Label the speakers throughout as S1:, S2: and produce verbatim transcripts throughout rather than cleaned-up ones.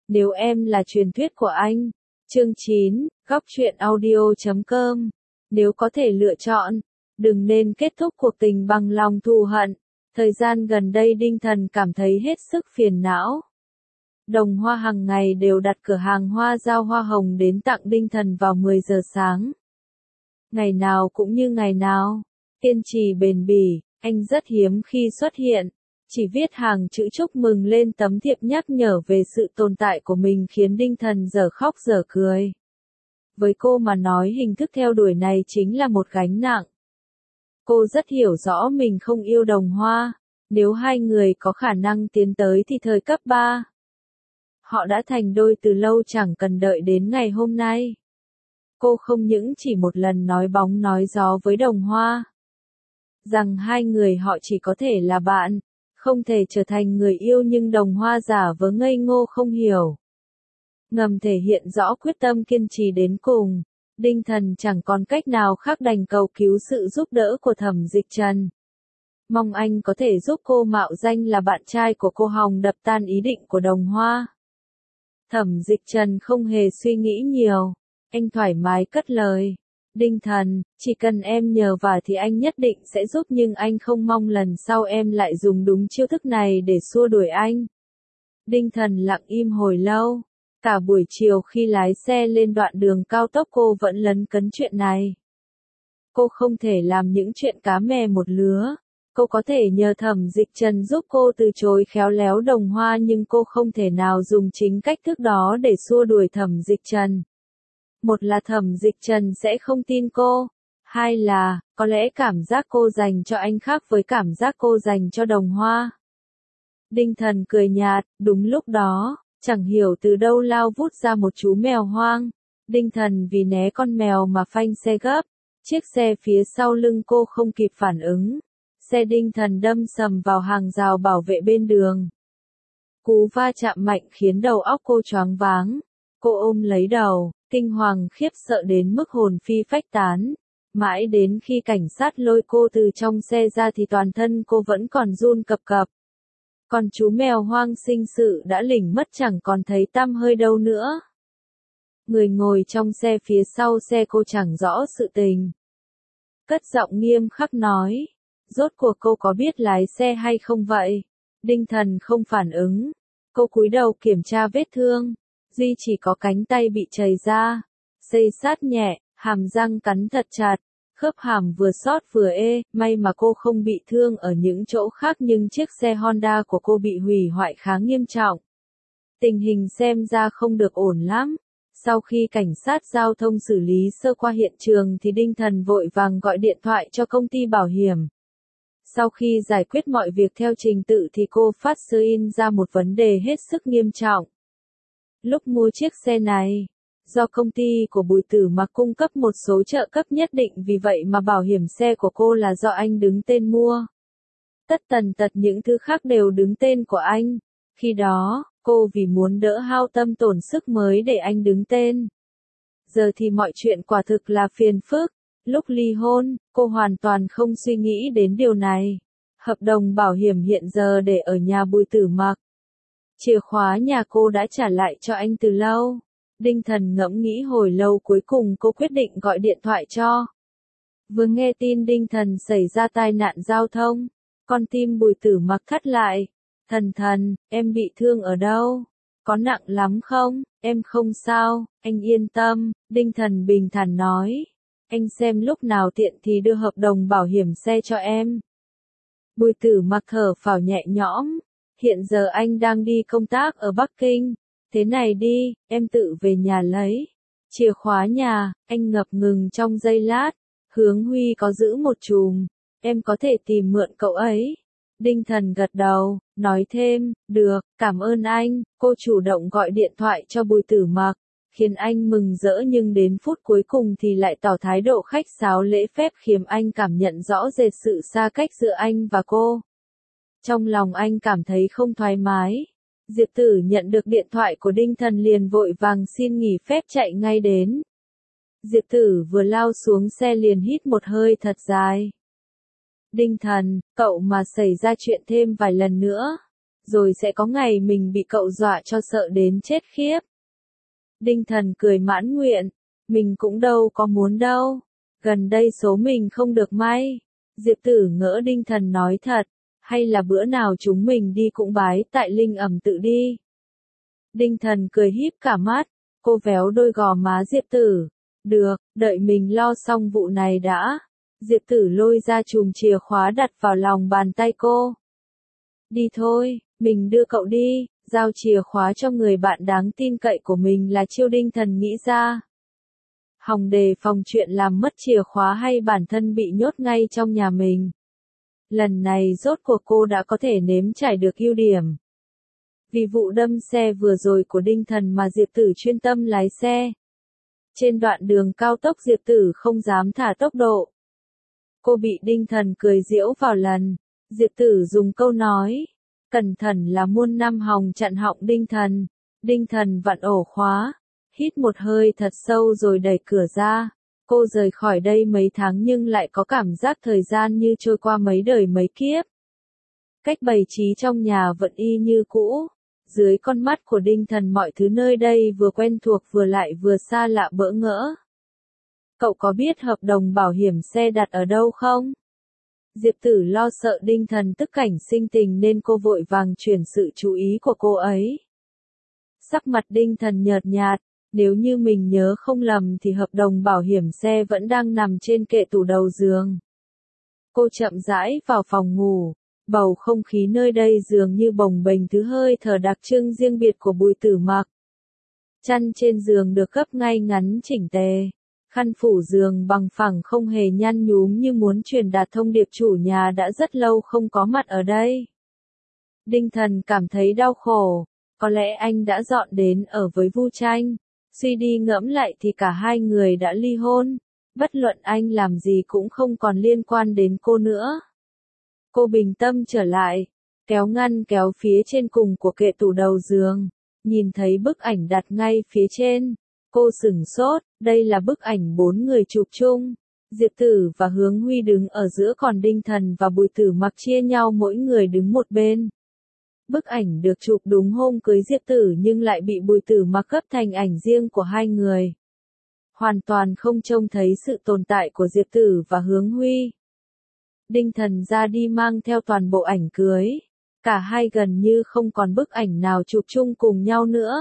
S1: Nếu em là truyền thuyết của anh. Chương chín, góc truyện audio chấm com. Nếu có thể lựa chọn, đừng nên kết thúc cuộc tình bằng lòng thù hận. Thời gian gần đây Đinh Thần cảm thấy hết sức phiền não. Đồng Hoa hàng ngày đều đặt cửa hàng hoa giao hoa hồng đến tặng Đinh Thần vào mười giờ sáng. Ngày nào cũng như ngày nào, kiên trì bền bỉ, anh rất hiếm khi xuất hiện. Chỉ viết hàng chữ chúc mừng lên tấm thiệp nhắc nhở về sự tồn tại của mình khiến Đinh Thần dở khóc dở cười. Với cô mà nói hình thức theo đuổi này chính là một gánh nặng. Cô rất hiểu rõ mình không yêu Đồng Hoa, nếu hai người có khả năng tiến tới thì thời cấp ba. Họ đã thành đôi từ lâu chẳng cần đợi đến ngày hôm nay. Cô không những chỉ một lần nói bóng nói gió với Đồng Hoa, rằng hai người họ chỉ có thể là bạn, không thể trở thành người yêu, nhưng Đồng Hoa giả vờ ngây ngô không hiểu. Ngầm thể hiện rõ quyết tâm kiên trì đến cùng, Đinh Thần chẳng còn cách nào khác đành cầu cứu sự giúp đỡ của Thẩm Dịch Trần. Mong anh có thể giúp cô mạo danh là bạn trai của cô hòng đập tan ý định của Đồng Hoa. Thẩm Dịch Trần không hề suy nghĩ nhiều, anh thoải mái cất lời. Đinh Thần, chỉ cần em nhờ vả thì anh nhất định sẽ giúp, nhưng anh không mong lần sau em lại dùng đúng chiêu thức này để xua đuổi anh. Đinh Thần lặng im hồi lâu. Cả buổi chiều khi lái xe lên đoạn đường cao tốc cô vẫn lấn cấn chuyện này. Cô không thể làm những chuyện cá mè một lứa. Cô có thể nhờ Thẩm Dịch Trần giúp cô từ chối khéo léo Đồng Hoa, nhưng cô không thể nào dùng chính cách thức đó để xua đuổi Thẩm Dịch Trần. Một là Thẩm Dịch Trần sẽ không tin cô. Hai là, có lẽ cảm giác cô dành cho anh khác với cảm giác cô dành cho Đồng Hoa. Đinh Thần cười nhạt, đúng lúc đó, chẳng hiểu từ đâu lao vút ra một chú mèo hoang. Đinh Thần vì né con mèo mà phanh xe gấp. Chiếc xe phía sau lưng cô không kịp phản ứng. Xe Đinh Thần đâm sầm vào hàng rào bảo vệ bên đường. Cú va chạm mạnh khiến đầu óc cô choáng váng. Cô ôm lấy đầu, kinh hoàng khiếp sợ đến mức hồn phi phách tán. Mãi đến khi cảnh sát lôi cô từ trong xe ra thì toàn thân cô vẫn còn run cập cập. Còn chú mèo hoang sinh sự đã lỉnh mất, chẳng còn thấy tăm hơi đâu nữa. Người ngồi trong xe phía sau xe cô chẳng rõ sự tình. Cất giọng nghiêm khắc nói, rốt cuộc cô có biết lái xe hay không vậy? Đinh Thần không phản ứng. Cô cúi đầu kiểm tra vết thương. Duy chỉ có cánh tay bị chảy ra. Xây sát nhẹ, hàm răng cắn thật chặt. Khớp hàm vừa sót vừa ê, may mà cô không bị thương ở những chỗ khác, nhưng chiếc xe Honda của cô bị hủy hoại khá nghiêm trọng. Tình hình xem ra không được ổn lắm. Sau khi cảnh sát giao thông xử lý sơ qua hiện trường thì Đinh Thần vội vàng gọi điện thoại cho công ty bảo hiểm. Sau khi giải quyết mọi việc theo trình tự thì cô phát sinh ra một vấn đề hết sức nghiêm trọng. Lúc mua chiếc xe này, do công ty của Bùi Tử Mặc cung cấp một số trợ cấp nhất định, vì vậy mà bảo hiểm xe của cô là do anh đứng tên mua. Tất tần tật những thứ khác đều đứng tên của anh. Khi đó, cô vì muốn đỡ hao tâm tổn sức mới để anh đứng tên. Giờ thì mọi chuyện quả thực là phiền phức. Lúc ly hôn, cô hoàn toàn không suy nghĩ đến điều này. Hợp đồng bảo hiểm hiện giờ để ở nhà Bùi Tử Mặc. Chìa khóa nhà cô đã trả lại cho anh từ lâu. Đinh Thần ngẫm nghĩ hồi lâu, cuối cùng cô quyết định gọi điện thoại cho. Vừa nghe tin Đinh Thần xảy ra tai nạn giao thông, con tim Bùi Tử Mặc thắt lại. Thần thần, em bị thương ở đâu? Có nặng lắm không? Em không sao, anh yên tâm, Đinh Thần bình thản nói. Anh xem lúc nào tiện thì đưa hợp đồng bảo hiểm xe cho em. Bùi Tử Mặc thở phào nhẹ nhõm. Hiện giờ anh đang đi công tác ở Bắc Kinh. Thế này đi, em tự về nhà lấy chìa khóa nhà. Anh ngập ngừng trong giây lát. Hướng Huy có giữ một chùm, em có thể tìm mượn cậu ấy. Đinh Thần gật đầu, nói thêm, được, cảm ơn anh. Cô chủ động gọi điện thoại cho Bùi Tử Mặc, khiến anh mừng rỡ, nhưng đến phút cuối cùng thì lại tỏ thái độ khách sáo lễ phép, khiến anh cảm nhận rõ rệt sự xa cách giữa anh và cô. Trong lòng anh cảm thấy không thoải mái. Diệp Tử nhận được điện thoại của Đinh Thần liền vội vàng xin nghỉ phép chạy ngay đến. Diệp Tử vừa lao xuống xe liền hít một hơi thật dài. Đinh Thần, cậu mà xảy ra chuyện thêm vài lần nữa, rồi sẽ có ngày mình bị cậu dọa cho sợ đến chết khiếp. Đinh Thần cười mãn nguyện, mình cũng đâu có muốn đâu, gần đây số mình không được may. Diệp Tử ngỡ Đinh Thần nói thật, hay là bữa nào chúng mình đi cũng bái tại Linh Ẩm Tự đi. Đinh Thần cười híp cả mắt, cô véo đôi gò má Diệp Tử, được, đợi mình lo xong vụ này đã. Diệp Tử lôi ra chùm chìa khóa đặt vào lòng bàn tay cô. Đi thôi, mình đưa cậu đi, giao chìa khóa cho người bạn đáng tin cậy của mình là chiêu Đinh Thần nghĩ ra. Hòng đề phòng chuyện làm mất chìa khóa hay bản thân bị nhốt ngay trong nhà mình. Lần này rốt cuộc cô đã có thể nếm trải được ưu điểm. Vì vụ đâm xe vừa rồi của Đinh Thần mà Diệp Tử chuyên tâm lái xe. Trên đoạn đường cao tốc Diệp Tử không dám thả tốc độ. Cô bị Đinh Thần cười giễu vào lần. Diệp Tử dùng câu nói, cẩn thận là muôn năm hòng chặn họng Đinh Thần. Đinh Thần vặn ổ khóa, hít một hơi thật sâu rồi đẩy cửa ra. Cô rời khỏi đây mấy tháng nhưng lại có cảm giác thời gian như trôi qua mấy đời mấy kiếp. Cách bày trí trong nhà vẫn y như cũ. Dưới con mắt của Đinh Thần mọi thứ nơi đây vừa quen thuộc vừa lại vừa xa lạ bỡ ngỡ. Cậu có biết hợp đồng bảo hiểm xe đặt ở đâu không? Diệp Tử lo sợ Đinh Thần tức cảnh sinh tình nên cô vội vàng chuyển sự chú ý của cô ấy. Sắc mặt Đinh Thần nhợt nhạt, nếu như mình nhớ không lầm thì hợp đồng bảo hiểm xe vẫn đang nằm trên kệ tủ đầu giường. Cô chậm rãi vào phòng ngủ, bầu không khí nơi đây dường như bồng bềnh thứ hơi thở đặc trưng riêng biệt của Bùi Tử Mặc. Chăn trên giường được gấp ngay ngắn chỉnh tề. Khăn phủ giường bằng phẳng không hề nhăn nhúm như muốn truyền đạt thông điệp chủ nhà đã rất lâu không có mặt ở đây. Đinh Thần cảm thấy đau khổ, có lẽ anh đã dọn đến ở với Vu Tranh. Suy đi ngẫm lại thì cả hai người đã ly hôn, bất luận anh làm gì cũng không còn liên quan đến cô nữa. Cô bình tâm trở lại, kéo ngăn kéo phía trên cùng của kệ tủ đầu giường, nhìn thấy bức ảnh đặt ngay phía trên. Cô sửng sốt, đây là bức ảnh bốn người chụp chung. Diệp Tử và Hướng Huy đứng ở giữa còn Đinh Thần và Bùi Tử Mặc chia nhau mỗi người đứng một bên. Bức ảnh được chụp đúng hôm cưới Diệp Tử nhưng lại bị Bùi Tử Mặc gấp thành ảnh riêng của hai người. Hoàn toàn không trông thấy sự tồn tại của Diệp Tử và Hướng Huy. Đinh Thần ra đi mang theo toàn bộ ảnh cưới. Cả hai gần như không còn bức ảnh nào chụp chung cùng nhau nữa.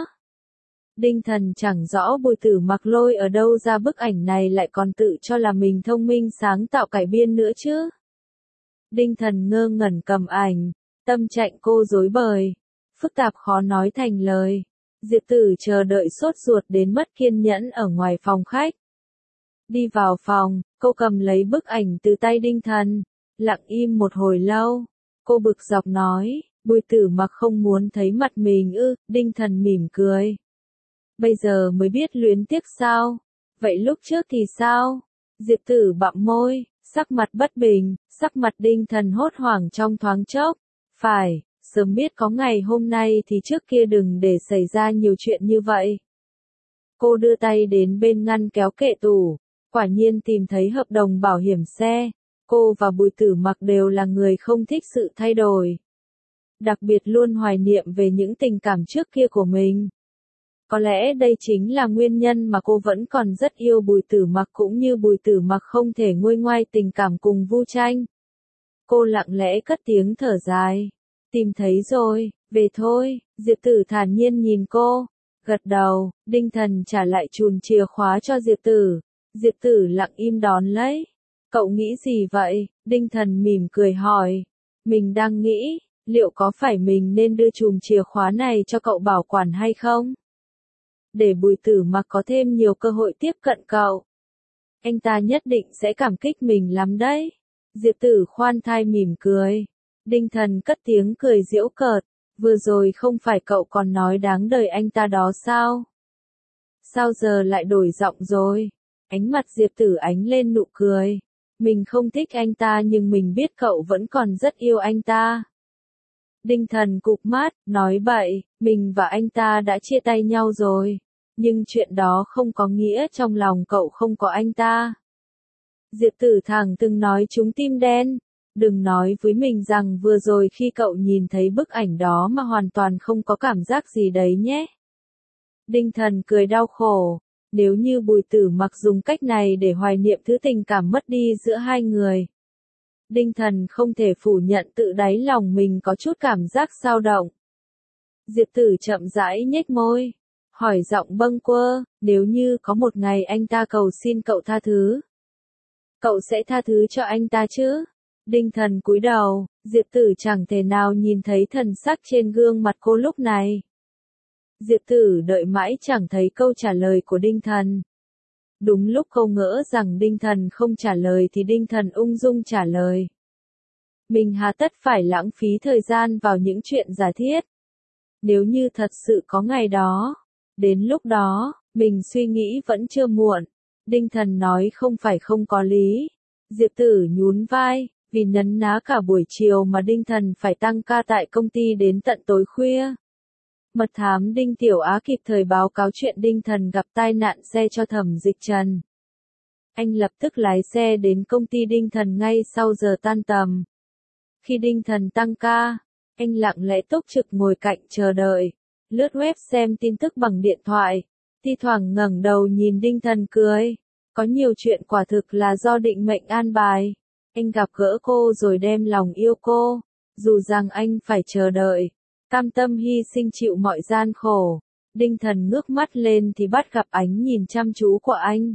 S1: Đinh Thần chẳng rõ Bùi Tử Mặc lôi ở đâu ra bức ảnh này lại còn tự cho là mình thông minh sáng tạo cải biên nữa chứ. Đinh Thần ngơ ngẩn cầm ảnh, tâm trạng cô rối bời, phức tạp khó nói thành lời. Diệp Tử chờ đợi sốt ruột đến mất kiên nhẫn ở ngoài phòng khách. Đi vào phòng, cô cầm lấy bức ảnh từ tay Đinh Thần, lặng im một hồi lâu. Cô bực dọc nói, Bùi Tử Mặc không muốn thấy mặt mình ư? Đinh Thần mỉm cười. Bây giờ mới biết luyến tiếc sao? Vậy lúc trước thì sao? Diệp Tử bặm môi, sắc mặt bất bình, sắc mặt Đinh Thần hốt hoảng trong thoáng chốc. Phải, sớm biết có ngày hôm nay thì trước kia đừng để xảy ra nhiều chuyện như vậy. Cô đưa tay đến bên ngăn kéo kệ tủ, quả nhiên tìm thấy hợp đồng bảo hiểm xe. Cô và Bùi Tử Mặc đều là người không thích sự thay đổi. Đặc biệt luôn hoài niệm về những tình cảm trước kia của mình. Có lẽ đây chính là nguyên nhân mà cô vẫn còn rất yêu Bùi Tử Mặc cũng như Bùi Tử Mặc không thể nguôi ngoai tình cảm cùng Vu Tranh. Cô lặng lẽ cất tiếng thở dài. Tìm thấy rồi, về thôi. Diệp Tử thản nhiên nhìn cô, gật đầu. Đinh Thần trả lại chùm chìa khóa cho Diệp Tử. Diệp Tử lặng im đón lấy. Cậu nghĩ gì vậy? Đinh Thần mỉm cười hỏi. Mình đang nghĩ, liệu có phải mình nên đưa chùm chìa khóa này cho cậu bảo quản hay không? Để Bùi Tử Mặc có thêm nhiều cơ hội tiếp cận cậu. Anh ta nhất định sẽ cảm kích mình lắm đấy. Diệp Tử khoan thai mỉm cười. Đinh Thần cất tiếng cười giễu cợt. Vừa rồi không phải cậu còn nói đáng đời anh ta đó sao? Sao giờ lại đổi giọng rồi? Ánh mặt Diệp Tử ánh lên nụ cười. Mình không thích anh ta nhưng mình biết cậu vẫn còn rất yêu anh ta. Đinh Thần cụp mắt, nói bậy, mình và anh ta đã chia tay nhau rồi. Nhưng chuyện đó không có nghĩa trong lòng cậu không có anh ta. Diệp Tử thẳng từng nói trúng tim đen. Đừng nói với mình rằng vừa rồi khi cậu nhìn thấy bức ảnh đó mà hoàn toàn không có cảm giác gì đấy nhé. Đinh Thần cười đau khổ. Nếu như Bùi Tử Mặc dùng cách này để hoài niệm thứ tình cảm mất đi giữa hai người. Đinh Thần không thể phủ nhận tự đáy lòng mình có chút cảm giác dao động. Diệp Tử chậm rãi nhếch môi, hỏi giọng bâng quơ, nếu như có một ngày anh ta cầu xin cậu tha thứ. Cậu sẽ tha thứ cho anh ta chứ? Đinh Thần cúi đầu, Diệp Tử chẳng thể nào nhìn thấy thần sắc trên gương mặt cô lúc này. Diệp Tử đợi mãi chẳng thấy câu trả lời của Đinh Thần. Đúng lúc cô ngỡ rằng Đinh Thần không trả lời thì Đinh Thần ung dung trả lời. Mình hà tất phải lãng phí thời gian vào những chuyện giả thiết. Nếu như thật sự có ngày đó, đến lúc đó, mình suy nghĩ vẫn chưa muộn. Đinh Thần nói không phải không có lý. Diệp Tử nhún vai, vì nấn ná cả buổi chiều mà Đinh Thần phải tăng ca tại công ty đến tận tối khuya. Mật thám Đinh Tiểu Á kịp thời báo cáo chuyện Đinh Thần gặp tai nạn xe cho Thẩm Dịch Trần. Anh lập tức lái xe đến công ty Đinh Thần ngay sau giờ tan tầm. Khi Đinh Thần tăng ca, anh lặng lẽ túc trực ngồi cạnh chờ đợi, lướt web xem tin tức bằng điện thoại, thi thoảng ngẩng đầu nhìn Đinh Thần cười. Có nhiều chuyện quả thực là do định mệnh an bài. Anh gặp gỡ cô rồi đem lòng yêu cô, dù rằng anh phải chờ đợi, cam tâm hy sinh chịu mọi gian khổ. Đinh Thần ngước mắt lên thì bắt gặp ánh nhìn chăm chú của anh.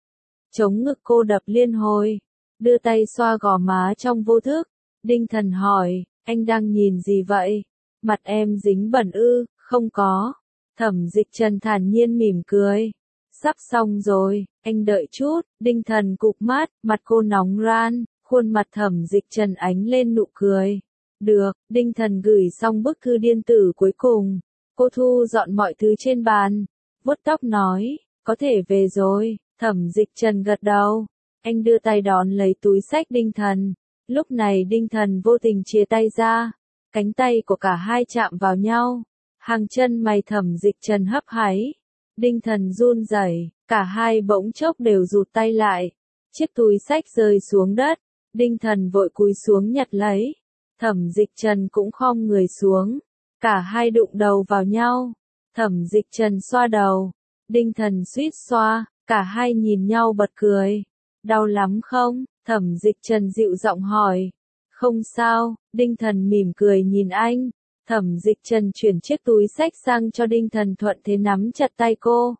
S1: Chống ngực cô đập liên hồi, đưa tay xoa gò má trong vô thức. Đinh Thần hỏi, anh đang nhìn gì vậy? Mặt em dính bẩn ư? Không có. Thẩm Dịch Trần thản nhiên mỉm cười. Sắp xong rồi, anh đợi chút. Đinh Thần cụp mắt, mặt cô nóng ran, khuôn mặt Thẩm Dịch Trần ánh lên nụ cười. Được, Đinh Thần gửi xong bức thư điện tử cuối cùng. Cô thu dọn mọi thứ trên bàn, vuốt tóc nói, có thể về rồi. Thẩm Dịch Trần gật đầu. Anh đưa tay đón lấy túi xách Đinh Thần. Lúc này Đinh Thần vô tình chia tay ra. Cánh tay của cả hai chạm vào nhau. Hàng chân mày Thẩm Dịch Trần hấp háy. Đinh Thần run rẩy, cả hai bỗng chốc đều rụt tay lại. Chiếc túi xách rơi xuống đất. Đinh Thần vội cúi xuống nhặt lấy. Thẩm Dịch Trần cũng khom người xuống. Cả hai đụng đầu vào nhau. Thẩm Dịch Trần xoa đầu. Đinh Thần suýt xoa. Cả hai nhìn nhau bật cười. Đau lắm không? Thẩm Dịch Trần dịu giọng hỏi. Không sao. Đinh Thần mỉm cười nhìn anh. Thẩm Dịch Trần chuyển chiếc túi xách sang cho Đinh Thần thuận thế nắm chặt tay cô.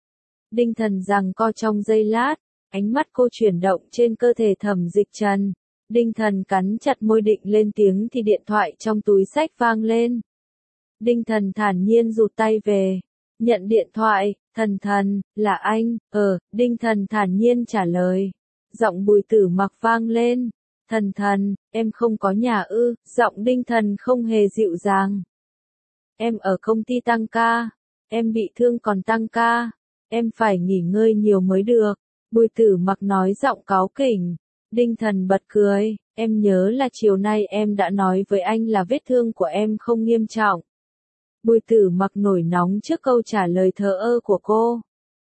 S1: Đinh Thần giằng co trong giây lát. Ánh mắt cô chuyển động trên cơ thể Thẩm Dịch Trần. Đinh Thần cắn chặt môi định lên tiếng thì điện thoại trong túi xách vang lên. Đinh Thần thản nhiên rụt tay về. Nhận điện thoại, Thần Thần, là anh, ờ, Đinh Thần thản nhiên trả lời. Giọng Bùi Tử Mặc vang lên. Thần Thần, em không có nhà ư? Giọng Đinh Thần không hề dịu dàng. Em ở công ty tăng ca. Em bị thương còn tăng ca. Em phải nghỉ ngơi nhiều mới được. Bùi Tử Mặc nói giọng cáu kỉnh. Đinh Thần bật cười. Em nhớ là chiều nay em đã nói với anh là vết thương của em không nghiêm trọng. Bùi Tử Mặc nổi nóng trước câu trả lời thờ ơ của cô.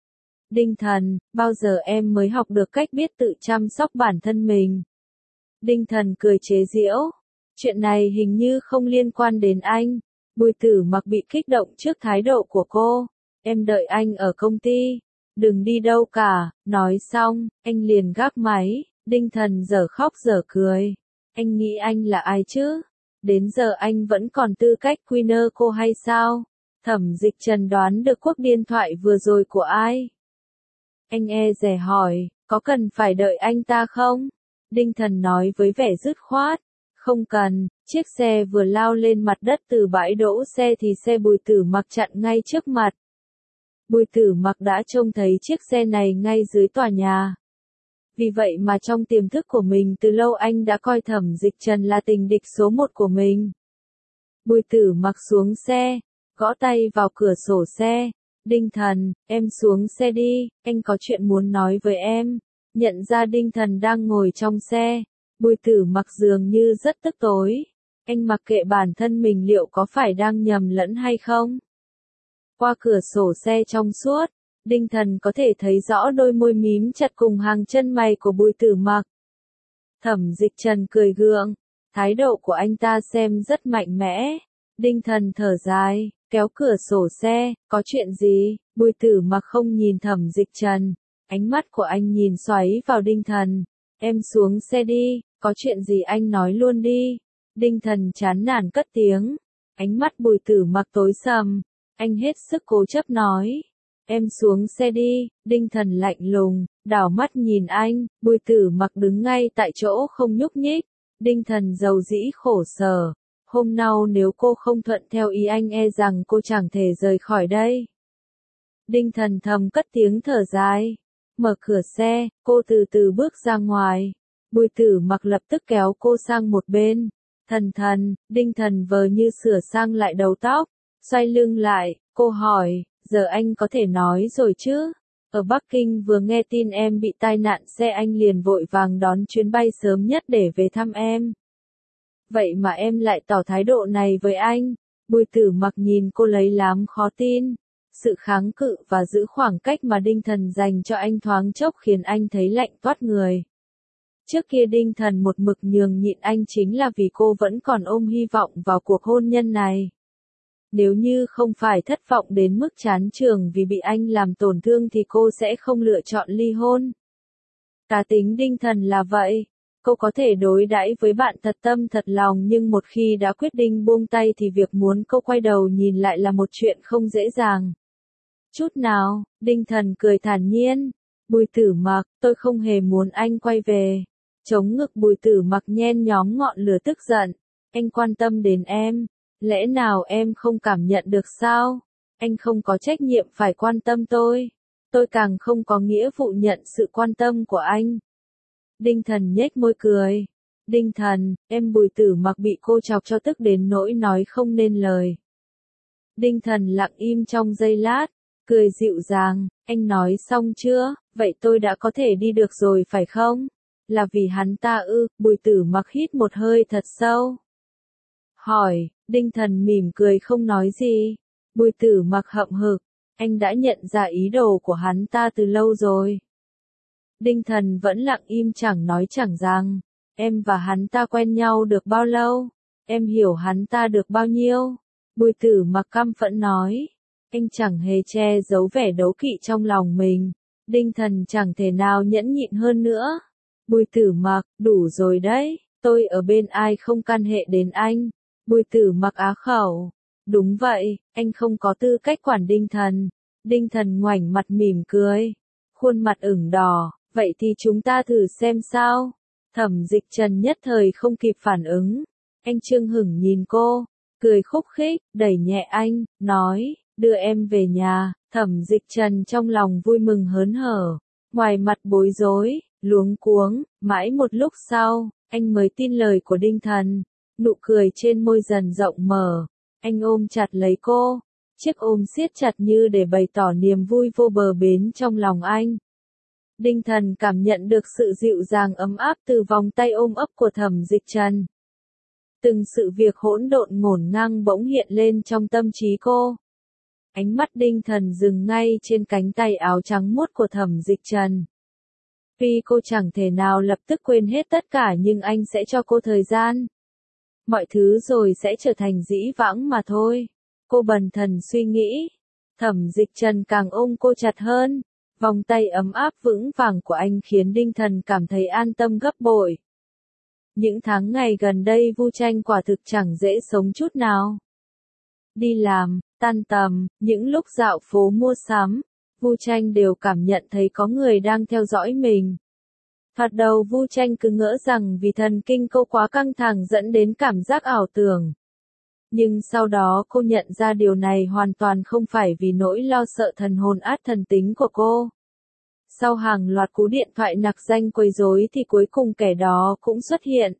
S1: Đinh Thần, bao giờ em mới học được cách biết tự chăm sóc bản thân mình? Đinh Thần cười chế giễu. Chuyện này hình như không liên quan đến anh. Bùi Tử Mặc bị kích động trước thái độ của cô. Em đợi anh ở công ty. Đừng đi đâu cả. Nói xong, anh liền gác máy. Đinh Thần dở khóc dở cười. Anh nghĩ anh là ai chứ? Đến giờ anh vẫn còn tư cách winner cô hay sao? Thẩm Dịch Trần đoán được cuộc điện thoại vừa rồi của ai? Anh e dè hỏi, có cần phải đợi anh ta không? Đinh Thần nói với vẻ dứt khoát. Không cần. Chiếc xe vừa lao lên mặt đất từ bãi đỗ xe thì xe Bùi Tử Mặc chặn ngay trước mặt. Bùi Tử Mặc đã trông thấy chiếc xe này ngay dưới tòa nhà. Vì vậy mà trong tiềm thức của mình từ lâu anh đã coi Thẩm Dịch Trần là tình địch số một của mình. Bùi Tử Mặc xuống xe, gõ tay vào cửa sổ xe. Đinh Thần, em xuống xe đi, anh có chuyện muốn nói với em. Nhận ra Đinh Thần đang ngồi trong xe, Bùi Tử Mặc dường như rất tức tối. Anh mặc kệ bản thân mình liệu có phải đang nhầm lẫn hay không. Qua cửa sổ xe trong suốt, Đinh Thần có thể thấy rõ đôi môi mím chặt cùng hàng chân mày của Bùi Tử Mặc. Thẩm Dịch Trần cười gượng, thái độ của anh ta xem rất mạnh mẽ. Đinh Thần thở dài, kéo cửa sổ xe, có chuyện gì? Bùi Tử Mặc không nhìn Thẩm Dịch Trần, ánh mắt của anh nhìn xoáy vào Đinh Thần. Em xuống xe đi, có chuyện gì anh nói luôn đi. Đinh Thần chán nản cất tiếng, ánh mắt Bùi Tử Mặc tối sầm, anh hết sức cố chấp nói. Em xuống xe đi, Đinh Thần lạnh lùng, đảo mắt nhìn anh, Bùi Tử Mặc đứng ngay tại chỗ không nhúc nhích. Đinh Thần dầu dĩ khổ sở, hôm nào nếu cô không thuận theo ý anh e rằng cô chẳng thể rời khỏi đây. Đinh Thần thầm cất tiếng thở dài, mở cửa xe, cô từ từ bước ra ngoài. Bùi Tử Mặc lập tức kéo cô sang một bên. Thần thần, Đinh Thần vờ như sửa sang lại đầu tóc, xoay lưng lại, cô hỏi, giờ anh có thể nói rồi chứ? Ở Bắc Kinh vừa nghe tin em bị tai nạn xe anh liền vội vàng đón chuyến bay sớm nhất để về thăm em. Vậy mà em lại tỏ thái độ này với anh. Bùi Tử Mặc nhìn cô lấy làm khó tin. Sự kháng cự và giữ khoảng cách mà Đinh Thần dành cho anh thoáng chốc khiến anh thấy lạnh toát người. Trước kia Đinh Thần một mực nhường nhịn anh chính là vì cô vẫn còn ôm hy vọng vào cuộc hôn nhân này. Nếu như không phải thất vọng đến mức chán trường vì bị anh làm tổn thương thì cô sẽ không lựa chọn ly hôn. Cá tính Đinh Thần là vậy. Cô có thể đối đãi với bạn thật tâm thật lòng nhưng một khi đã quyết định buông tay thì việc muốn cô quay đầu nhìn lại là một chuyện không dễ dàng. Chút nào, Đinh Thần cười thản nhiên. Bùi Tử Mặc, tôi không hề muốn anh quay về. Chống ngực Bùi Tử Mặc nhen nhóm ngọn lửa tức giận. Anh quan tâm đến em. Lẽ nào em không cảm nhận được sao? Anh không có trách nhiệm phải quan tâm tôi. Tôi càng không có nghĩa vụ nhận sự quan tâm của anh. Đinh Thần nhếch môi cười. Đinh Thần, em Bùi Tử Mặc bị cô chọc cho tức đến nỗi nói không nên lời. Đinh Thần lặng im trong giây lát, cười dịu dàng, anh nói xong chưa, vậy tôi đã có thể đi được rồi phải không? Là vì hắn ta ư? Bùi Tử Mặc hít một hơi thật sâu. Hỏi, Đinh Thần mỉm cười không nói gì. Bùi Tử Mặc hậm hực, anh đã nhận ra ý đồ của hắn ta từ lâu rồi. Đinh Thần vẫn lặng im chẳng nói chẳng rằng, em và hắn ta quen nhau được bao lâu? Em hiểu hắn ta được bao nhiêu? Bùi Tử Mặc căm phẫn nói, anh chẳng hề che giấu vẻ đố kỵ trong lòng mình. Đinh Thần chẳng thể nào nhẫn nhịn hơn nữa. Bùi Tử Mặc, đủ rồi đấy, tôi ở bên ai không can hệ đến anh. Bùi Tử Mặc á khẩu, đúng vậy, anh không có tư cách quản Đinh Thần. Đinh Thần ngoảnh mặt mỉm cười, khuôn mặt ửng đỏ, vậy thì chúng ta thử xem sao. Thẩm Dịch Trần nhất thời không kịp phản ứng, anh trương hửng nhìn cô, cười khúc khích, đẩy nhẹ anh, nói, đưa em về nhà. Thẩm Dịch Trần trong lòng vui mừng hớn hở, ngoài mặt bối rối, luống cuống, mãi một lúc sau, anh mới tin lời của Đinh Thần, nụ cười trên môi dần rộng mở, anh ôm chặt lấy cô, chiếc ôm siết chặt như để bày tỏ niềm vui vô bờ bến trong lòng anh. Đinh Thần cảm nhận được sự dịu dàng ấm áp từ vòng tay ôm ấp của Thẩm Dịch Trần. Từng sự việc hỗn độn ngổn ngang bỗng hiện lên trong tâm trí cô. Ánh mắt Đinh Thần dừng ngay trên cánh tay áo trắng muốt của Thẩm Dịch Trần. Vì cô chẳng thể nào lập tức quên hết tất cả nhưng anh sẽ cho cô thời gian. Mọi thứ rồi sẽ trở thành dĩ vãng mà thôi. Cô bần thần suy nghĩ. Thẩm Dịch Trần càng ôm cô chặt hơn. Vòng tay ấm áp vững vàng của anh khiến Đinh Thần cảm thấy an tâm gấp bội. Những tháng ngày gần đây Vu Tranh quả thực chẳng dễ sống chút nào. Đi làm, tan tầm, những lúc dạo phố mua sắm, Vu Tranh đều cảm nhận thấy có người đang theo dõi mình. Thoạt đầu Vu Tranh cứ ngỡ rằng vì thần kinh cô quá căng thẳng dẫn đến cảm giác ảo tưởng. Nhưng sau đó cô nhận ra điều này hoàn toàn không phải vì nỗi lo sợ thần hồn át thần tính của cô. Sau hàng loạt cú điện thoại nặc danh quấy rối thì cuối cùng kẻ đó cũng xuất hiện.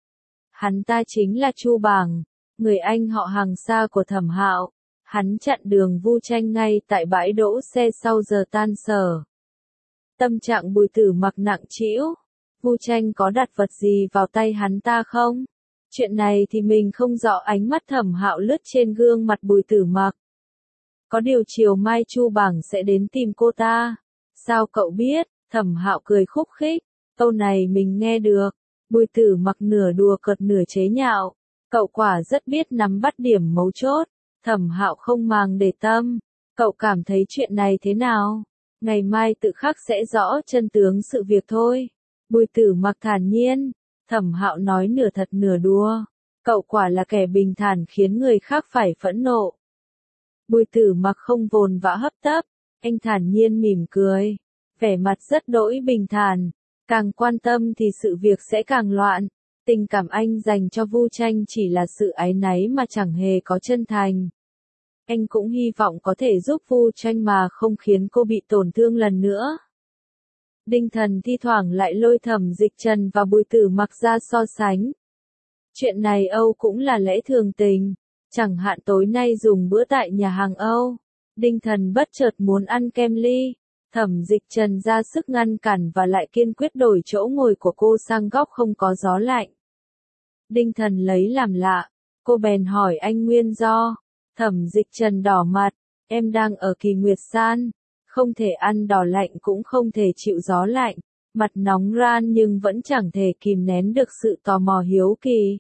S1: Hắn ta chính là Chu Bảng, người anh họ hàng xa của Thẩm Hạo. Hắn chặn đường Vu Tranh ngay tại bãi đỗ xe sau giờ tan sở. Tâm trạng Bùi Tử Mặc nặng trĩu. Vu Tranh có đặt vật gì vào tay hắn ta không? Chuyện này thì mình không rõ. Ánh mắt Thẩm Hạo lướt trên gương mặt Bùi Tử Mặc. Có điều chiều mai Chu Bảng sẽ đến tìm cô ta. Sao cậu biết? Thẩm Hạo cười khúc khích. Câu này mình nghe được. Bùi Tử Mặc nửa đùa cợt nửa chế nhạo, cậu quả rất biết nắm bắt điểm mấu chốt. Thẩm Hạo không màng để tâm, cậu cảm thấy chuyện này thế nào? Ngày mai tự khắc sẽ rõ chân tướng sự việc thôi. Bùi Tử Mặc thản nhiên, Thẩm Hạo nói nửa thật nửa đùa, cậu quả là kẻ bình thản khiến người khác phải phẫn nộ. Bùi Tử Mặc không vồn vã hấp tấp, anh thản nhiên mỉm cười, vẻ mặt rất đỗi bình thản, càng quan tâm thì sự việc sẽ càng loạn. Tình cảm anh dành cho Vu Tranh chỉ là sự áy náy mà chẳng hề có chân thành. Anh cũng hy vọng có thể giúp Vu Tranh mà không khiến cô bị tổn thương lần nữa. Đinh Thần thi thoảng lại lôi Thẩm Dịch Trần và Bùi Tử Mặc ra so sánh. Chuyện này Âu cũng là lẽ thường tình, chẳng hạn tối nay dùng bữa tại nhà hàng Âu. Đinh Thần bất chợt muốn ăn kem ly, Thẩm Dịch Trần ra sức ngăn cản và lại kiên quyết đổi chỗ ngồi của cô sang góc không có gió lạnh. Đinh Thần lấy làm lạ, cô bèn hỏi anh nguyên do. Thẩm Dịch Trần đỏ mặt, em đang ở Kỳ Nguyệt San, không thể ăn đỏ lạnh cũng không thể chịu gió lạnh, mặt nóng ran nhưng vẫn chẳng thể kìm nén được sự tò mò hiếu kỳ.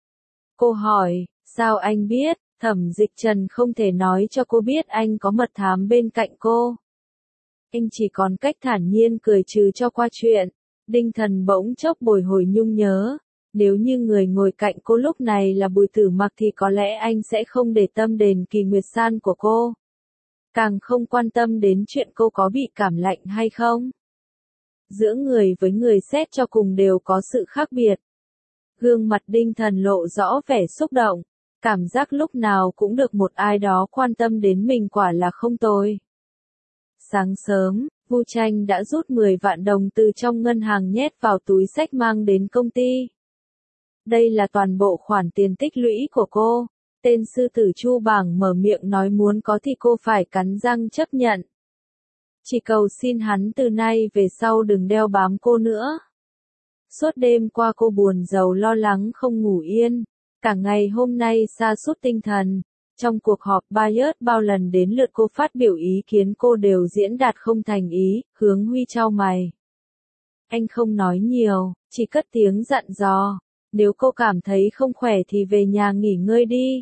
S1: Cô hỏi, sao anh biết? Thẩm Dịch Trần không thể nói cho cô biết anh có mật thám bên cạnh cô. Anh chỉ còn cách thản nhiên cười trừ cho qua chuyện. Đinh Thần bỗng chốc bồi hồi nhung nhớ. Nếu như người ngồi cạnh cô lúc này là Bùi Tử Mặc thì có lẽ anh sẽ không để tâm đến Kỳ Nguyệt San của cô. Càng không quan tâm đến chuyện cô có bị cảm lạnh hay không. Giữa người với người xét cho cùng đều có sự khác biệt. Gương mặt Đinh Thần lộ rõ vẻ xúc động. Cảm giác lúc nào cũng được một ai đó quan tâm đến mình quả là không tồi. Sáng sớm, Vu Tranh đã rút mười vạn đồng từ trong ngân hàng nhét vào túi xách mang đến công ty. Đây là toàn bộ khoản tiền tích lũy của cô. Tên sư tử Chu Bảng mở miệng nói muốn có thì cô phải cắn răng chấp nhận. Chỉ cầu xin hắn từ nay về sau đừng đeo bám cô nữa. Suốt đêm qua cô buồn rầu lo lắng không ngủ yên. Cả ngày hôm nay sa sút tinh thần. Trong cuộc họp Bayard bao lần đến lượt cô phát biểu ý kiến cô đều diễn đạt không thành ý, Hướng Huy chau mày. Anh không nói nhiều, chỉ cất tiếng dặn dò. Nếu cô cảm thấy không khỏe thì về nhà nghỉ ngơi đi.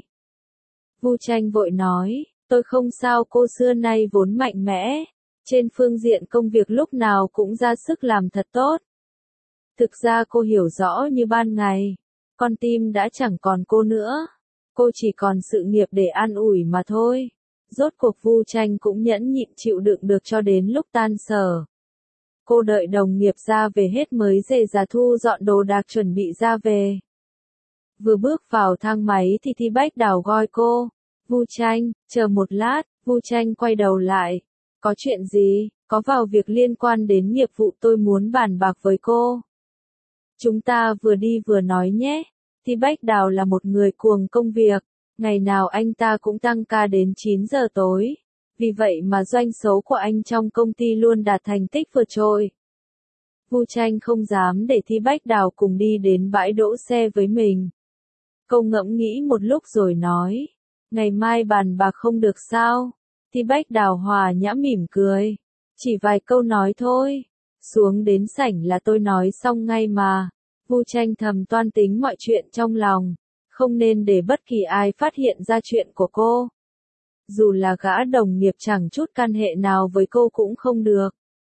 S1: Vu Tranh vội nói, tôi không sao, cô xưa nay vốn mạnh mẽ. Trên phương diện công việc lúc nào cũng ra sức làm thật tốt. Thực ra cô hiểu rõ như ban ngày. Con tim đã chẳng còn cô nữa. Cô chỉ còn sự nghiệp để an ủi mà thôi. Rốt cuộc Vu Tranh cũng nhẫn nhịn chịu đựng được cho đến lúc tan sở. Cô đợi đồng nghiệp ra về hết mới dề ra thu dọn đồ đạc chuẩn bị ra về. Vừa bước vào thang máy thì Thi Bách Đào gọi cô. Vu Tranh, chờ một lát. Vu Tranh quay đầu lại. Có chuyện gì? Có vào việc liên quan đến nghiệp vụ tôi muốn bàn bạc với cô. Chúng ta vừa đi vừa nói nhé. Thi Bách Đào là một người cuồng công việc. Ngày nào anh ta cũng tăng ca đến chín giờ tối. Vì vậy mà doanh số của anh trong công ty luôn đạt thành tích vượt trội. Vu Tranh không dám để Thi Bách Đào cùng đi đến bãi đỗ xe với mình. Cô ngẫm nghĩ một lúc rồi nói. Ngày mai bàn bạc không được sao? Thi Bách Đào hòa nhã mỉm cười. Chỉ vài câu nói thôi. Xuống đến sảnh là tôi nói xong ngay mà. Vu Tranh thầm toan tính mọi chuyện trong lòng. Không nên để bất kỳ ai phát hiện ra chuyện của cô. Dù là gã đồng nghiệp chẳng chút can hệ nào với cô cũng không được.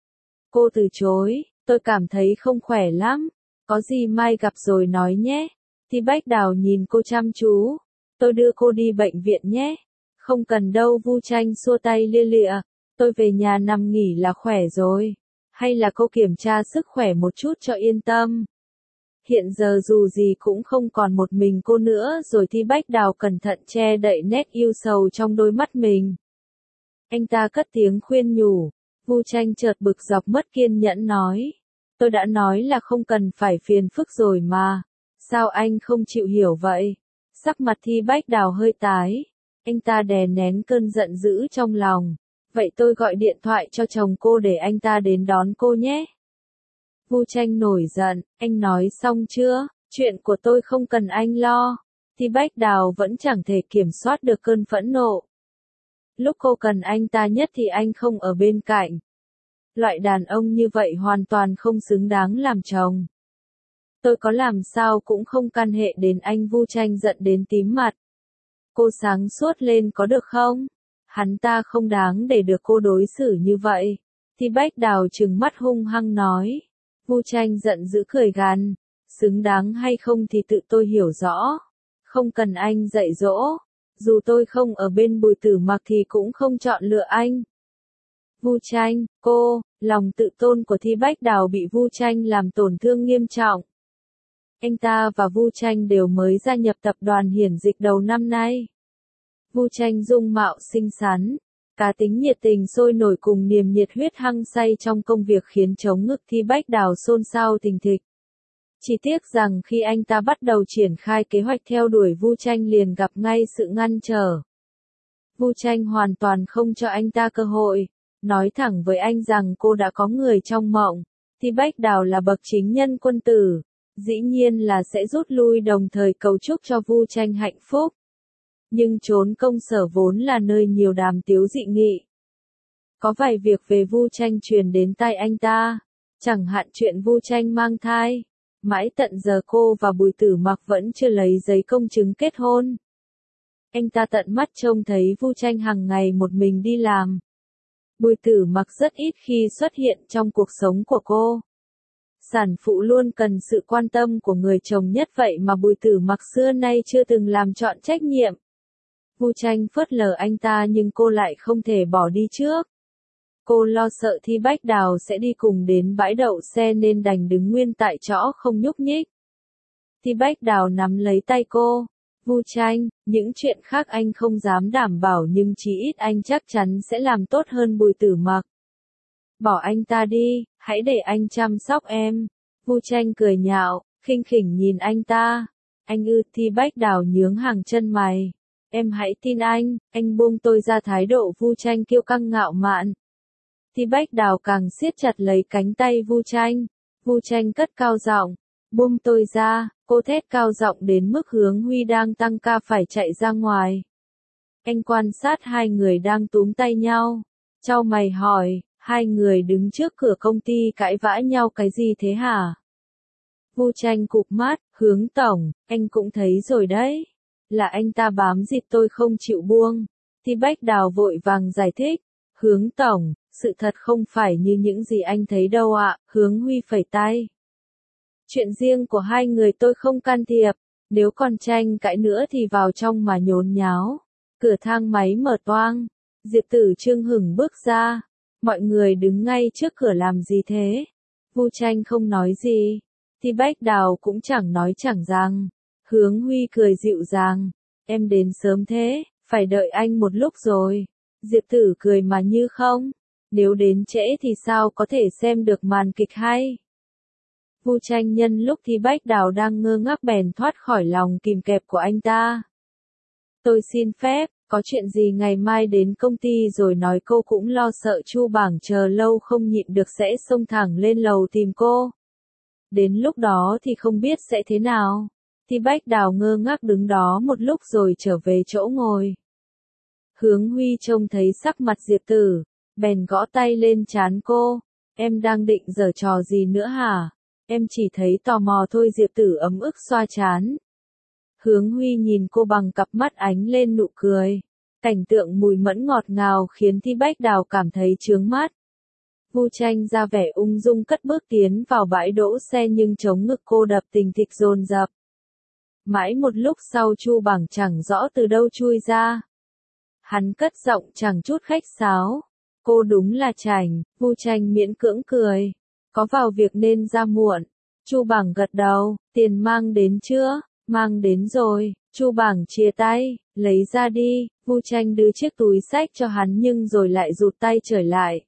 S1: Cô từ chối, tôi cảm thấy không khỏe lắm. Có gì mai gặp rồi nói nhé. Thi Bách Đào nhìn cô chăm chú. Tôi đưa cô đi bệnh viện nhé. Không cần đâu, Vu Tranh xua tay lia lịa. Tôi về nhà nằm nghỉ là khỏe rồi. Hay là cô kiểm tra sức khỏe một chút cho yên tâm. Hiện giờ dù gì cũng không còn một mình cô nữa rồi. Thi Bách Đào cẩn thận che đậy nét yêu sầu trong đôi mắt mình. Anh ta cất tiếng khuyên nhủ. Vu Tranh chợt bực dọc mất kiên nhẫn nói. Tôi đã nói là không cần phải phiền phức rồi mà. Sao anh không chịu hiểu vậy? Sắc mặt Thi Bách Đào hơi tái. Anh ta đè nén cơn giận dữ trong lòng. Vậy tôi gọi điện thoại cho chồng cô để anh ta đến đón cô nhé. Vu Tranh nổi giận, anh nói xong chưa? Chuyện của tôi không cần anh lo. Thi Bách Đào vẫn chẳng thể kiểm soát được cơn phẫn nộ. Lúc cô cần anh ta nhất thì anh không ở bên cạnh. Loại đàn ông như vậy hoàn toàn không xứng đáng làm chồng. Tôi có làm sao cũng không can hệ đến anh. Vu Tranh giận đến tím mặt. Cô sáng suốt lên có được không? Hắn ta không đáng để được cô đối xử như vậy. Thì Bách Đào trừng mắt hung hăng nói. Vu Tranh giận dữ cười gằn. Xứng đáng hay không thì tự tôi hiểu rõ. Không cần anh dạy dỗ. Dù tôi không ở bên Bùi Tử Mặc thì cũng không chọn lựa anh. Vu Tranh, cô, lòng tự tôn của Thi Bách Đào bị Vu Tranh làm tổn thương nghiêm trọng. Anh ta và Vu Tranh đều mới gia nhập tập đoàn Hiển Dịch đầu năm nay. Vu Tranh dung mạo xinh xắn, cá tính nhiệt tình sôi nổi cùng niềm nhiệt huyết hăng say trong công việc khiến chống ngực Thi Bách Đào xôn xao thình thịch. Chỉ tiếc rằng khi anh ta bắt đầu triển khai kế hoạch theo đuổi Vu Tranh liền gặp ngay sự ngăn trở. Vu Tranh hoàn toàn không cho anh ta cơ hội, nói thẳng với anh rằng cô đã có người trong mộng. Thi Bách Đào là bậc chính nhân quân tử, dĩ nhiên là sẽ rút lui đồng thời cầu chúc cho Vu Tranh hạnh phúc. Nhưng trốn công sở vốn là nơi nhiều đàm tiếu dị nghị. Có vài việc về Vu Tranh truyền đến tai anh ta, chẳng hạn chuyện Vu Tranh mang thai. Mãi tận giờ cô và Bùi Tử Mặc vẫn chưa lấy giấy công chứng kết hôn. Anh ta tận mắt trông thấy Vu Tranh hàng ngày một mình đi làm. Bùi Tử Mặc rất ít khi xuất hiện trong cuộc sống của cô. Sản phụ luôn cần sự quan tâm của người chồng nhất vậy mà Bùi Tử Mặc xưa nay chưa từng làm trọn trách nhiệm. Vu Tranh phớt lờ anh ta nhưng cô lại không thể bỏ đi trước. Cô lo sợ Thi Bách Đào sẽ đi cùng đến bãi đậu xe nên đành đứng nguyên tại chỗ không nhúc nhích. Thi Bách Đào nắm lấy tay cô. Vu Tranh, những chuyện khác anh không dám đảm bảo nhưng chí ít anh chắc chắn sẽ làm tốt hơn Bùi Tử Mặc. Bỏ anh ta đi, hãy để anh chăm sóc em. Vu Tranh cười nhạo, khinh khỉnh nhìn anh ta. Anh ư? Thi Bách Đào nhướng hàng chân mày. Em hãy tin anh, anh buông tôi ra. Thái độ Vu Tranh kiêu căng ngạo mạn. Thi Bách Đào càng siết chặt lấy cánh tay Vu Tranh. Vu Tranh cất cao giọng, buông tôi ra. Cô thét cao giọng đến mức Hướng Huy đang tăng ca phải chạy ra ngoài. Anh quan sát hai người đang túm tay nhau, chau mày hỏi, hai người đứng trước cửa công ty cãi vã nhau cái gì thế hả? Vu Tranh cụp mắt, Hướng tổng, anh cũng thấy rồi đấy. Là anh ta bám dịt tôi không chịu buông. Thi Bách Đào vội vàng giải thích. Hướng tổng, sự thật không phải như những gì anh thấy đâu ạ. Hướng Huy phẩy tay. Chuyện riêng của hai người tôi không can thiệp. Nếu còn tranh cãi nữa thì vào trong mà nhốn nháo. Cửa thang máy mở toang. Diệp Tử Trương hửng bước ra. Mọi người đứng ngay trước cửa làm gì thế? Vu Tranh không nói gì. Thi Bách Đào cũng chẳng nói chẳng rằng. Hướng Huy cười dịu dàng. Em đến sớm thế, phải đợi anh một lúc rồi. Diệp Tử cười mà như không. Nếu đến trễ thì sao có thể xem được màn kịch hay? Vu Tranh nhân lúc Thi Bách Đào đang ngơ ngác bèn thoát khỏi lòng kìm kẹp của anh ta. Tôi xin phép, có chuyện gì ngày mai đến công ty rồi nói. Cô cũng lo sợ Chu Bảng chờ lâu không nhịn được sẽ xông thẳng lên lầu tìm cô. Đến lúc đó thì không biết sẽ thế nào. Thi Bách Đào ngơ ngác đứng đó một lúc rồi trở về chỗ ngồi. Hướng Huy trông thấy sắc mặt Diệp Tử, bèn gõ tay lên trán cô. Em đang định giở trò gì nữa hả? Em chỉ thấy tò mò thôi. Diệp Tử ấm ức xoa trán. Hướng Huy nhìn cô bằng cặp mắt ánh lên nụ cười. Cảnh tượng mùi mẫn ngọt ngào khiến Thi Bách Đào cảm thấy chướng mắt. Vu Tranh ra vẻ ung dung cất bước tiến vào bãi đỗ xe nhưng chống ngực cô đập tình thịch dồn dập. Mãi một lúc sau Chu Bảng chẳng rõ từ đâu chui ra. Hắn cất giọng chẳng chút khách sáo. Cô đúng là chảnh. Vu Tranh miễn cưỡng cười. Có vào việc nên ra muộn. Chu Bảng gật đầu. Tiền mang đến chưa? Mang đến rồi. Chu Bảng chia tay. Lấy ra đi. Vu Tranh đưa chiếc túi xách cho hắn nhưng rồi lại rụt tay trở lại.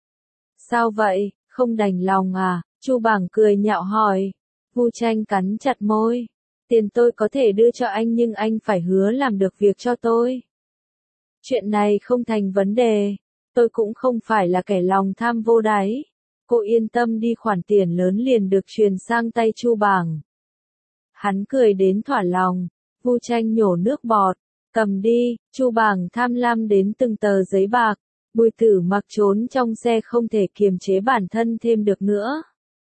S1: Sao vậy? Không đành lòng à? Chu Bảng cười nhạo hỏi. Vu Tranh cắn chặt môi. Tiền tôi có thể đưa cho anh nhưng anh phải hứa làm được việc cho tôi. Chuyện này không thành vấn đề. Tôi cũng không phải là kẻ lòng tham vô đáy. Cô yên tâm đi, khoản tiền lớn liền được truyền sang tay Chu Bảng. Hắn cười đến thỏa lòng. Vu Tranh nhổ nước bọt. Cầm đi. Chu Bảng tham lam đến từng tờ giấy bạc. Bùi Tử Mặc trốn trong xe không thể kiềm chế bản thân thêm được nữa.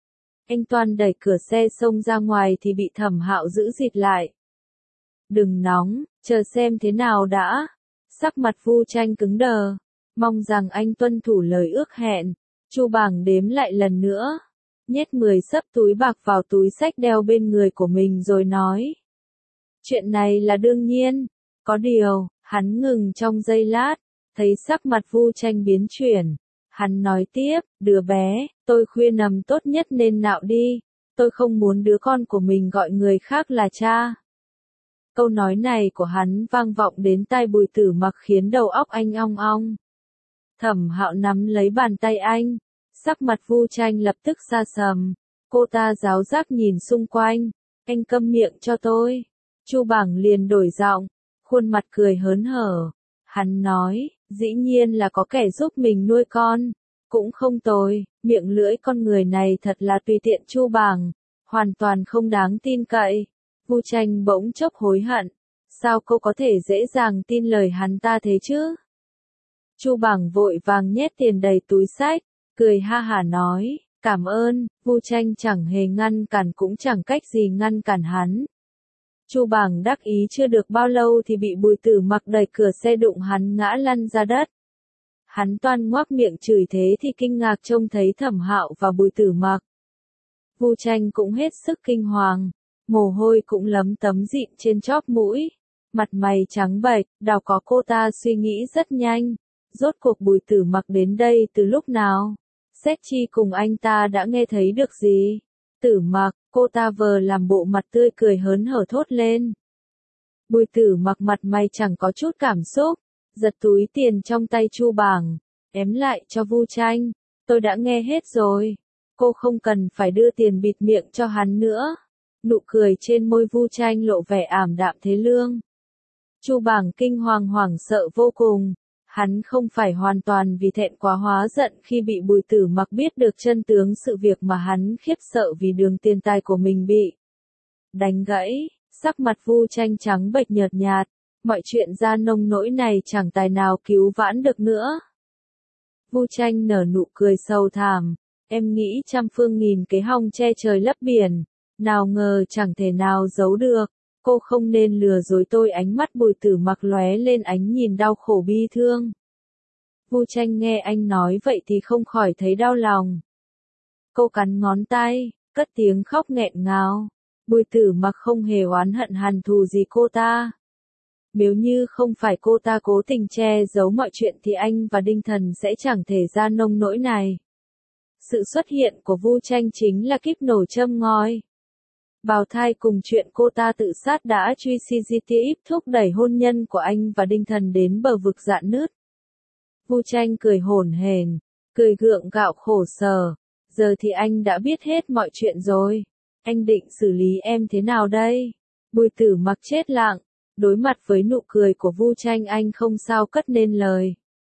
S1: Anh toan đẩy cửa xe xông ra ngoài thì bị Thẩm Hạo giữ dịt lại. Đừng nóng, chờ xem thế nào đã. Sắc mặt Vu Tranh cứng đờ, mong rằng anh tuân thủ lời ước hẹn. Chu Bàng đếm lại lần nữa, nhét mười xấp túi bạc vào túi xách đeo bên người của mình rồi nói. Chuyện này là đương nhiên, có điều, hắn ngừng trong giây lát, thấy sắc mặt Vu Tranh biến chuyển. Hắn nói tiếp, đứa bé, tôi khuyên nằm tốt nhất nên nạo đi, tôi không muốn đứa con của mình gọi người khác là cha. Câu nói này của hắn vang vọng đến tai Bùi Tử Mặc khiến đầu óc anh ong ong. Thẩm Hạo nắm lấy bàn tay anh, sắc mặt Vu Tranh lập tức sa sầm, cô ta giáo giác nhìn xung quanh, anh câm miệng cho tôi. Chu Bàng liền đổi giọng, khuôn mặt cười hớn hở, hắn nói, dĩ nhiên là có kẻ giúp mình nuôi con, cũng không tồi, miệng lưỡi con người này thật là tùy tiện. Chu Bàng, hoàn toàn không đáng tin cậy. Vu Tranh bỗng chốc hối hận, sao cô có thể dễ dàng tin lời hắn ta thế chứ? Chu Bàng vội vàng nhét tiền đầy túi xách, cười ha hả nói, cảm ơn. Vu Tranh chẳng hề ngăn cản cũng chẳng cách gì ngăn cản hắn. Chu Bàng đắc ý chưa được bao lâu thì bị Bùi Tử Mặc đẩy cửa xe đụng hắn ngã lăn ra đất. Hắn toan ngoác miệng chửi thế thì kinh ngạc trông thấy Thẩm Hạo và Bùi Tử Mặc. Vu Tranh cũng hết sức kinh hoàng, mồ hôi cũng lấm tấm dịn trên chóp mũi, mặt mày trắng bệch. Đào có cô ta suy nghĩ rất nhanh, rốt cuộc Bùi Tử Mặc đến đây từ lúc nào? Xét chi cùng anh ta đã nghe thấy được gì? Tử Mặc, cô ta vờ làm bộ mặt tươi cười hớn hở thốt lên. Bùi Tử Mặc mặt mày chẳng có chút cảm xúc, giật túi tiền trong tay Chu Bàng, ém lại cho Vu Tranh. Tôi đã nghe hết rồi, cô không cần phải đưa tiền bịt miệng cho hắn nữa. Nụ cười trên môi Vu Tranh lộ vẻ ảm đạm thế lương. Chu Bàng kinh hoàng hoảng sợ vô cùng. Hắn không phải hoàn toàn vì thẹn quá hóa giận khi bị Bùi Tử Mặc biết được chân tướng sự việc mà hắn khiếp sợ vì đường tiền tài của mình bị đánh gãy. Sắc mặt Vu Tranh trắng bệch nhợt nhạt, mọi chuyện ra nông nỗi này chẳng tài nào cứu vãn được nữa. Vu Tranh nở nụ cười sầu thảm, em nghĩ trăm phương nghìn kế hòng che trời lấp biển, nào ngờ chẳng thể nào giấu được. Cô không nên lừa dối tôi. Ánh mắt Bùi Tử Mặc lóe lên ánh nhìn đau khổ bi thương. Vu Tranh nghe anh nói vậy thì không khỏi thấy đau lòng. Cô cắn ngón tay, cất tiếng khóc nghẹn ngào. Bùi Tử Mặc không hề oán hận hằn thù gì cô ta. Nếu như không phải cô ta cố tình che giấu mọi chuyện thì anh và Đinh Thần sẽ chẳng thể ra nông nỗi này. Sự xuất hiện của Vu Tranh chính là kíp nổ châm ngòi. Bào thai cùng chuyện cô ta tự sát đã truy xê giê tê thúc đẩy hôn nhân của anh và Đinh Thần đến bờ vực rạn nứt. Vu Tranh cười hổn hển, cười gượng gạo khổ sở. Giờ thì anh đã biết hết mọi chuyện rồi. Anh định xử lý em thế nào đây? Bùi Tử Mặc chết lặng, đối mặt với nụ cười của Vu Tranh anh không sao cất nên lời.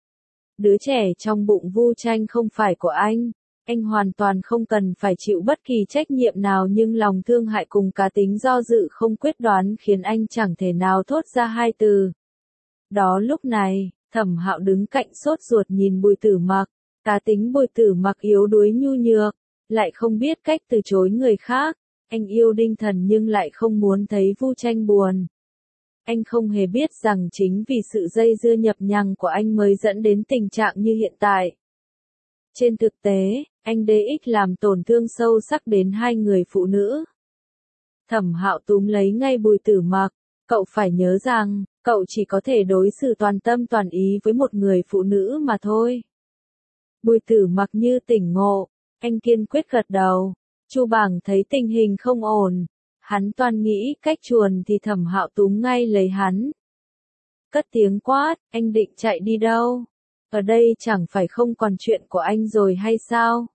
S1: Đứa trẻ trong bụng Vu Tranh không phải của anh. Anh hoàn toàn không cần phải chịu bất kỳ trách nhiệm nào, nhưng lòng thương hại cùng cá tính do dự không quyết đoán khiến anh chẳng thể nào thốt ra hai từ. Đó lúc này, Thẩm Hạo đứng cạnh sốt ruột nhìn Bùi Tử Mặc. Cá tính Bùi Tử Mặc yếu đuối nhu nhược, lại không biết cách từ chối người khác. Anh yêu Đinh Thần nhưng lại không muốn thấy Vu Tranh buồn. Anh không hề biết rằng chính vì sự dây dưa nhập nhằng của anh mới dẫn đến tình trạng như hiện tại. Trên thực tế, anh đê ích làm tổn thương sâu sắc đến hai người phụ nữ. Thẩm Hạo túm lấy ngay Bùi Tử Mặc, cậu phải nhớ rằng, cậu chỉ có thể đối xử toàn tâm toàn ý với một người phụ nữ mà thôi. Bùi Tử Mặc như tỉnh ngộ, anh kiên quyết gật đầu. Chu Bàng thấy tình hình không ổn, hắn toan nghĩ cách chuồn thì Thẩm Hạo túm ngay lấy hắn. Cất tiếng quát, anh định chạy đi đâu? Ở đây chẳng phải không còn chuyện của anh rồi hay sao?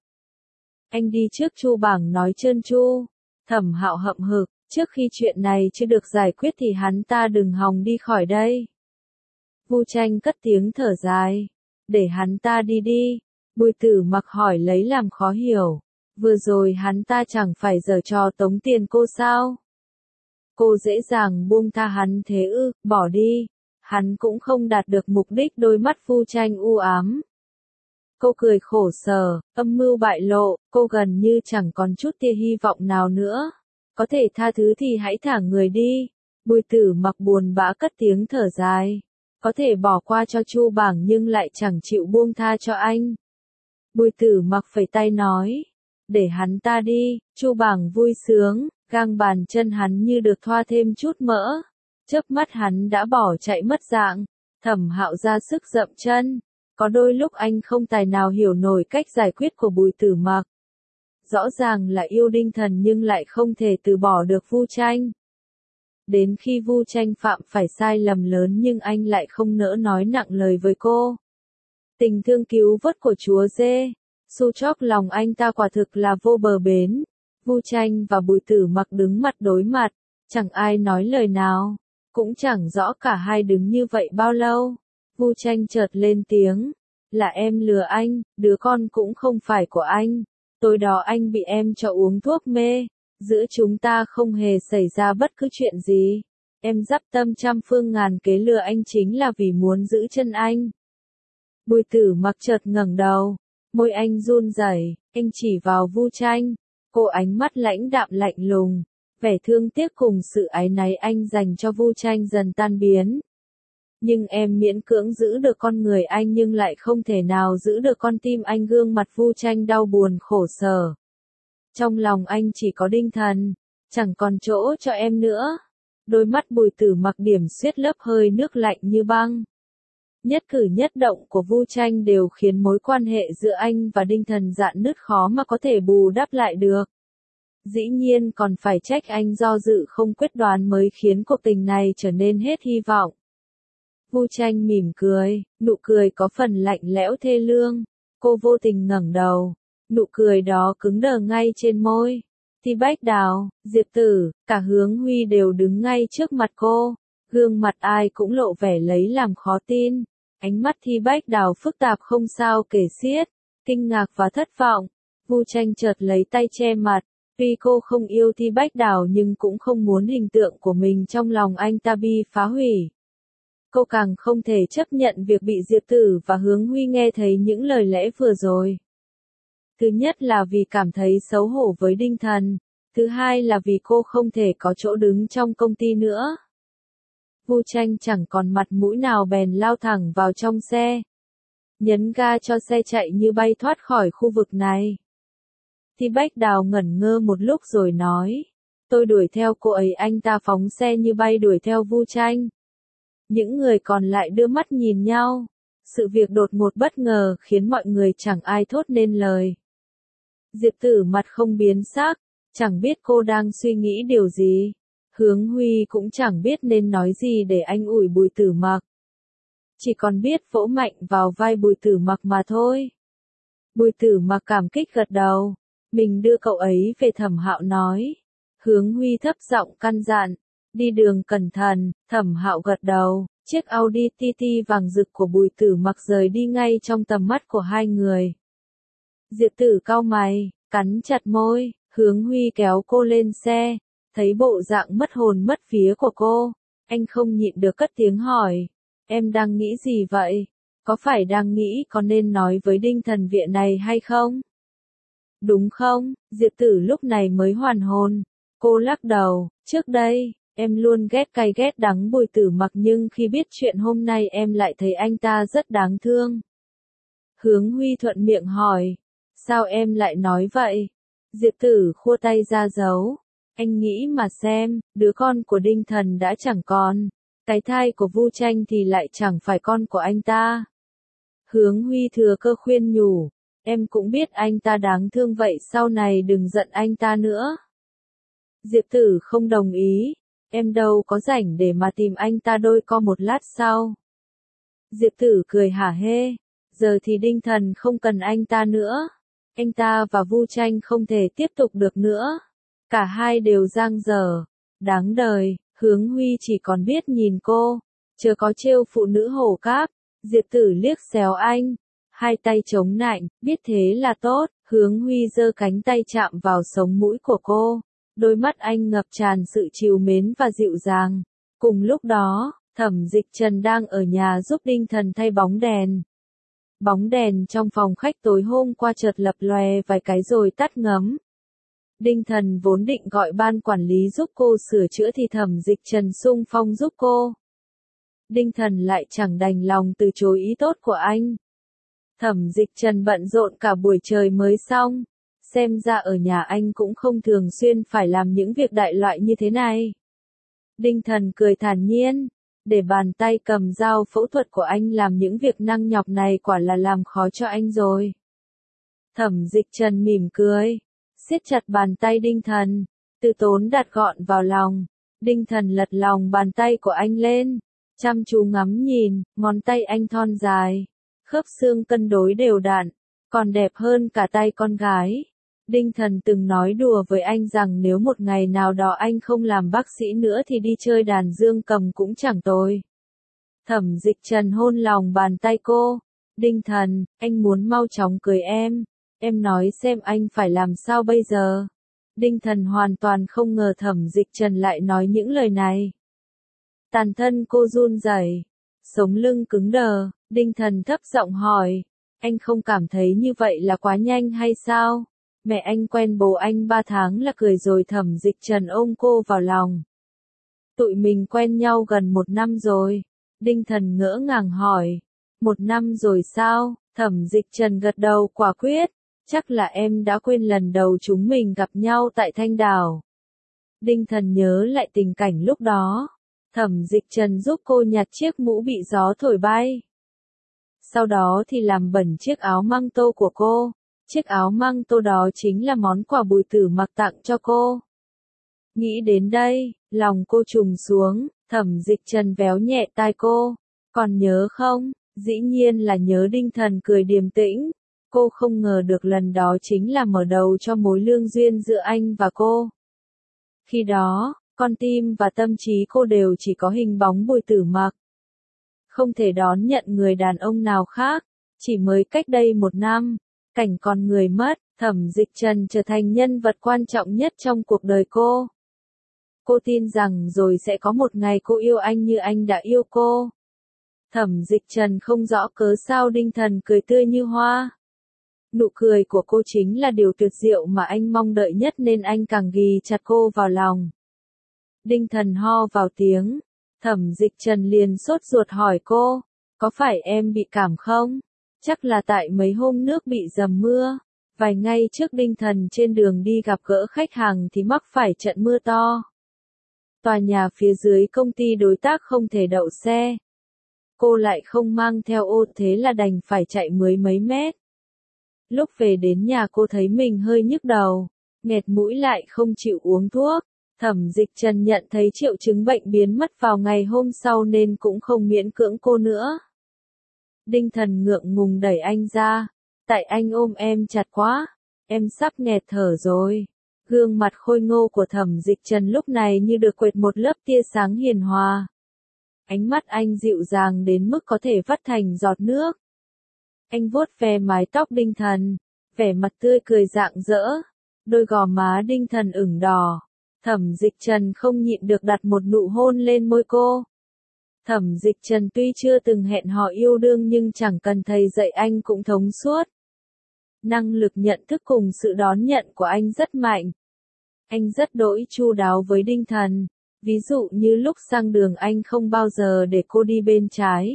S1: Anh đi trước. Chu Bàng nói trơn tru. Thẩm Hạo hậm hực, trước khi chuyện này chưa được giải quyết thì hắn ta đừng hòng đi khỏi đây. Vu Tranh cất tiếng thở dài, để hắn ta đi đi. Bùi Tử Mặc hỏi lấy làm khó hiểu, vừa rồi hắn ta chẳng phải giở trò tống tiền cô sao? Cô dễ dàng buông tha hắn thế ư? Bỏ đi. Hắn cũng không đạt được mục đích. Đôi mắt Vu Tranh u ám. Cô cười khổ sở, âm mưu bại lộ, cô gần như chẳng còn chút tia hy vọng nào nữa. Có thể tha thứ thì hãy thả người đi. Bùi Tử Mặc buồn bã cất tiếng thở dài. Có thể bỏ qua cho Chu Bảng nhưng lại chẳng chịu buông tha cho anh. Bùi Tử Mặc phẩy tay nói. Để hắn ta đi. Chu Bảng vui sướng, gang bàn chân hắn như được thoa thêm chút mỡ. Chớp mắt hắn đã bỏ chạy mất dạng. Thẩm Hạo ra sức dậm chân. Có đôi lúc anh không tài nào hiểu nổi cách giải quyết của Bùi Tử Mặc. Rõ ràng là yêu Đinh Thần nhưng lại không thể từ bỏ được Vu Tranh. Đến khi Vu Tranh phạm phải sai lầm lớn nhưng anh lại không nỡ nói nặng lời với cô. Tình thương cứu vớt của chúa dê, su chóc lòng anh ta quả thực là vô bờ bến. Vu Tranh và Bùi Tử Mặc đứng mặt đối mặt, chẳng ai nói lời nào, cũng chẳng rõ cả hai đứng như vậy bao lâu. Vu Tranh chợt lên tiếng, là em lừa anh, đứa con cũng không phải của anh. Tối đó anh bị em cho uống thuốc mê, giữa chúng ta không hề xảy ra bất cứ chuyện gì. Em dắp tâm trăm phương ngàn kế lừa anh chính là vì muốn giữ chân anh. Bùi Tử Mặc chợt ngẩng đầu, môi anh run rẩy, anh chỉ vào Vu Tranh, cô ánh mắt lãnh đạm lạnh lùng, vẻ thương tiếc cùng sự áy náy anh dành cho Vu Tranh dần tan biến. Nhưng em miễn cưỡng giữ được con người anh nhưng lại không thể nào giữ được con tim anh. Gương mặt Vu Tranh đau buồn khổ sở. Trong lòng anh chỉ có Đinh Thần, chẳng còn chỗ cho em nữa. Đôi mắt Bùi Tử Mặc điểm xuyết lớp hơi nước lạnh như băng. Nhất cử nhất động của Vu Tranh đều khiến mối quan hệ giữa anh và Đinh Thần rạn nứt khó mà có thể bù đắp lại được. Dĩ nhiên còn phải trách anh do dự không quyết đoán mới khiến cuộc tình này trở nên hết hy vọng. Vu Tranh mỉm cười, nụ cười có phần lạnh lẽo thê lương. Cô vô tình ngẩng đầu, nụ cười đó cứng đờ ngay trên môi. Thi Bách Đào, Diệp Tử, cả Hướng Huy đều đứng ngay trước mặt cô. Gương mặt ai cũng lộ vẻ lấy làm khó tin. Ánh mắt Thi Bách Đào phức tạp không sao kể xiết, kinh ngạc và thất vọng. Vu Tranh chợt lấy tay che mặt. Tuy cô không yêu Thi Bách Đào nhưng cũng không muốn hình tượng của mình trong lòng anh ta bị phá hủy. Cô càng không thể chấp nhận việc bị Diệp Tử và Hướng Huy nghe thấy những lời lẽ vừa rồi. Thứ nhất là vì cảm thấy xấu hổ với Đinh Thần, thứ hai là vì cô không thể có chỗ đứng trong công ty nữa. Vu Tranh chẳng còn mặt mũi nào bèn lao thẳng vào trong xe. Nhấn ga cho xe chạy như bay thoát khỏi khu vực này. Thi Bách Đào ngẩn ngơ một lúc rồi nói. Tôi đuổi theo cô ấy. Anh ta phóng xe như bay đuổi theo Vu Tranh. Những người còn lại đưa mắt nhìn nhau. Sự việc đột ngột bất ngờ khiến mọi người chẳng ai thốt nên lời. Diệp Tử mặt không biến sắc, chẳng biết cô đang suy nghĩ điều gì. Hướng Huy cũng chẳng biết nên nói gì để anh ủi Bùi Tử Mặc. Chỉ còn biết vỗ mạnh vào vai Bùi Tử Mặc mà thôi. Bùi Tử Mặc cảm kích gật đầu. Mình đưa cậu ấy về. Thẩm Hạo nói. Hướng Huy thấp giọng căn dặn. Đi đường cẩn thận. Thẩm Hạo gật đầu. Chiếc Audi ti ti vàng rực của Bùi Tử Mặc rời đi ngay trong tầm mắt của hai người. Diệp Tử cau mày, cắn chặt môi. Hướng Huy kéo cô lên xe. Thấy bộ dạng mất hồn mất vía của cô, anh không nhịn được cất tiếng hỏi. Em đang nghĩ gì vậy? Có phải đang nghĩ có nên nói với Đinh Thần viện này hay không? Đúng không? Diệp Tử lúc này mới hoàn hồn. Cô lắc đầu. Trước đây, em luôn ghét cay ghét đắng Bùi Tử Mặc nhưng khi biết chuyện hôm nay em lại thấy anh ta rất đáng thương. Hướng Huy thuận miệng hỏi. Sao em lại nói vậy? Diệp Tử khua tay ra dấu. Anh nghĩ mà xem, đứa con của Đinh Thần đã chẳng còn. Cái thai của Vu Tranh thì lại chẳng phải con của anh ta. Hướng Huy thừa cơ khuyên nhủ. Em cũng biết anh ta đáng thương vậy sau này đừng giận anh ta nữa. Diệp Tử không đồng ý. Em đâu có rảnh để mà tìm anh ta đôi co một lát sau. Diệp Tử cười hả hê. Giờ thì Đinh Thần không cần anh ta nữa. Anh ta và Vu Tranh không thể tiếp tục được nữa. Cả hai đều giang dở. Đáng đời. Hướng Huy chỉ còn biết nhìn cô. Chớ có trêu phụ nữ hổ cáp. Diệp Tử liếc xéo anh. Hai tay chống nạnh, biết thế là tốt. Hướng Huy giơ cánh tay chạm vào sống mũi của cô. Đôi mắt anh ngập tràn sự trìu mến và dịu dàng. Cùng lúc đó, Thẩm Dịch Trần đang ở nhà giúp Đinh Thần thay bóng đèn. Bóng đèn trong phòng khách tối hôm qua chợt lập lòe vài cái rồi tắt ngấm. Đinh Thần vốn định gọi ban quản lý giúp cô sửa chữa thì Thẩm Dịch Trần xung phong giúp cô. Đinh Thần lại chẳng đành lòng từ chối ý tốt của anh. Thẩm Dịch Trần bận rộn cả buổi trời mới xong. Xem ra ở nhà anh cũng không thường xuyên phải làm những việc đại loại như thế này. Đinh Thần cười thản nhiên. Để bàn tay cầm dao phẫu thuật của anh làm những việc năng nhọc này quả là làm khó cho anh rồi. Thẩm Dịch Trần mỉm cười. Siết chặt bàn tay Đinh Thần. Từ tốn đặt gọn vào lòng. Đinh Thần lật lòng bàn tay của anh lên. Chăm chú ngắm nhìn, ngón tay anh thon dài. Khớp xương cân đối đều đặn. Còn đẹp hơn cả tay con gái. Đinh Thần từng nói đùa với anh rằng nếu một ngày nào đó anh không làm bác sĩ nữa thì đi chơi đàn dương cầm cũng chẳng tồi. Thẩm Dịch Trần hôn lòng bàn tay cô. Đinh Thần, anh muốn mau chóng cưới em. Em nói xem anh phải làm sao bây giờ. Đinh Thần hoàn toàn không ngờ Thẩm Dịch Trần lại nói những lời này. Toàn thân cô run rẩy, sống lưng cứng đờ. Đinh Thần thấp giọng hỏi. Anh không cảm thấy như vậy là quá nhanh hay sao? Mẹ anh quen bố anh ba tháng là cười rồi. Thẩm Dịch Trần ôm cô vào lòng. Tụi mình quen nhau gần một năm rồi. Đinh Thần ngỡ ngàng hỏi. Một năm rồi sao? Thẩm Dịch Trần gật đầu quả quyết. Chắc là em đã quên lần đầu chúng mình gặp nhau tại Thanh Đảo. Đinh Thần nhớ lại tình cảnh lúc đó. Thẩm Dịch Trần giúp cô nhặt chiếc mũ bị gió thổi bay. Sau đó thì làm bẩn chiếc áo măng tô của cô. Chiếc áo măng tô đó chính là món quà Bùi Tử Mặc tặng cho cô. Nghĩ đến đây, lòng cô trùng xuống. Thẩm Dịch Trần véo nhẹ tai cô. Còn nhớ không? Dĩ nhiên là nhớ. Đinh Thần cười điềm tĩnh. Cô không ngờ được lần đó chính là mở đầu cho mối lương duyên giữa anh và cô. Khi đó, con tim và tâm trí cô đều chỉ có hình bóng Bùi Tử Mặc. Không thể đón nhận người đàn ông nào khác. Chỉ mới cách đây một năm, cảnh con người mất, Thẩm Dịch Trần trở thành nhân vật quan trọng nhất trong cuộc đời cô. Cô tin rằng rồi sẽ có một ngày cô yêu anh như anh đã yêu cô. Thẩm Dịch Trần không rõ cớ sao Đinh Thần cười tươi như hoa. Nụ cười của cô chính là điều tuyệt diệu mà anh mong đợi nhất nên anh càng ghì chặt cô vào lòng. Đinh Thần ho vào tiếng. Thẩm Dịch Trần liền sốt ruột hỏi cô. Có phải em bị cảm không? Chắc là tại mấy hôm nước bị dầm mưa. Vài ngày trước Đinh Thần trên đường đi gặp gỡ khách hàng thì mắc phải trận mưa to. Tòa nhà phía dưới công ty đối tác không thể đậu xe. Cô lại không mang theo ô thế là đành phải chạy mười mấy mét. Lúc về đến nhà cô thấy mình hơi nhức đầu, nghẹt mũi lại không chịu uống thuốc. Thẩm Dịch Trần nhận thấy triệu chứng bệnh biến mất vào ngày hôm sau nên cũng không miễn cưỡng cô nữa. Đinh Thần ngượng ngùng đẩy anh ra. Tại anh ôm em chặt quá, em sắp nghẹt thở rồi. Gương mặt khôi ngô của Thẩm Dịch Trần lúc này như được quệt một lớp tia sáng hiền hòa. Ánh mắt anh dịu dàng đến mức có thể vắt thành giọt nước. Anh vuốt ve mái tóc Đinh Thần, vẻ mặt tươi cười rạng rỡ. Đôi gò má Đinh Thần ửng đỏ. Thẩm Dịch Trần không nhịn được đặt một nụ hôn lên môi cô. Thẩm Dịch Trần tuy chưa từng hẹn hò yêu đương nhưng chẳng cần thầy dạy anh cũng thông suốt. Năng lực nhận thức cùng sự đón nhận của anh rất mạnh. Anh rất đỗi chu đáo với Đinh Thần. Ví dụ như lúc sang đường anh không bao giờ để cô đi bên trái.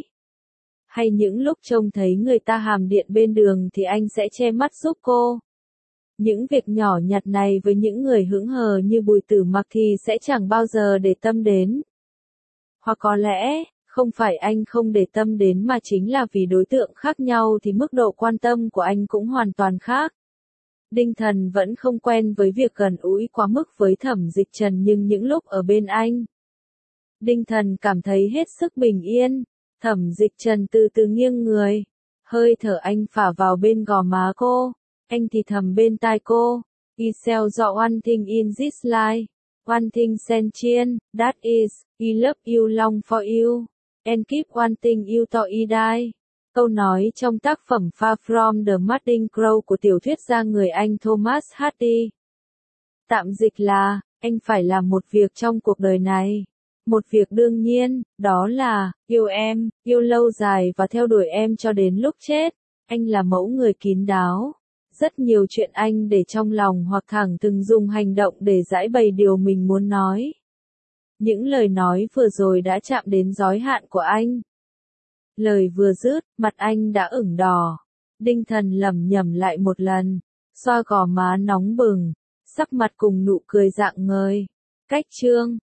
S1: Hay những lúc trông thấy người ta hàm điện bên đường thì anh sẽ che mắt giúp cô. Những việc nhỏ nhặt này với những người hững hờ như Bùi Tử Mặc thì sẽ chẳng bao giờ để tâm đến. Hoặc có lẽ, không phải anh không để tâm đến mà chính là vì đối tượng khác nhau thì mức độ quan tâm của anh cũng hoàn toàn khác. Đinh Thần vẫn không quen với việc gần gũi quá mức với Thẩm Dịch Trần nhưng những lúc ở bên anh, Đinh Thần cảm thấy hết sức bình yên. Thẩm Dịch Trần từ từ nghiêng người, hơi thở anh phả vào bên gò má cô, anh thì thầm bên tai cô, I sell the one thing in this life, one thing sentient, that is, I love you long for you, and keep one thing you to I die. Câu nói trong tác phẩm Far from the Madding Crow của tiểu thuyết gia người Anh Thomas Hardy. Tạm dịch là, anh phải làm một việc trong cuộc đời này. Một việc đương nhiên, đó là, yêu em, yêu lâu dài và theo đuổi em cho đến lúc chết. Anh là mẫu người kín đáo. Rất nhiều chuyện anh để trong lòng hoặc thẳng từng dùng hành động để giãi bày điều mình muốn nói. Những lời nói vừa rồi đã chạm đến giới hạn của anh. Lời vừa dứt, mặt anh đã ửng đỏ. Đinh Thần lẩm nhẩm lại một lần, xoa gò má nóng bừng, sắc mặt cùng nụ cười rạng ngời. Cách chương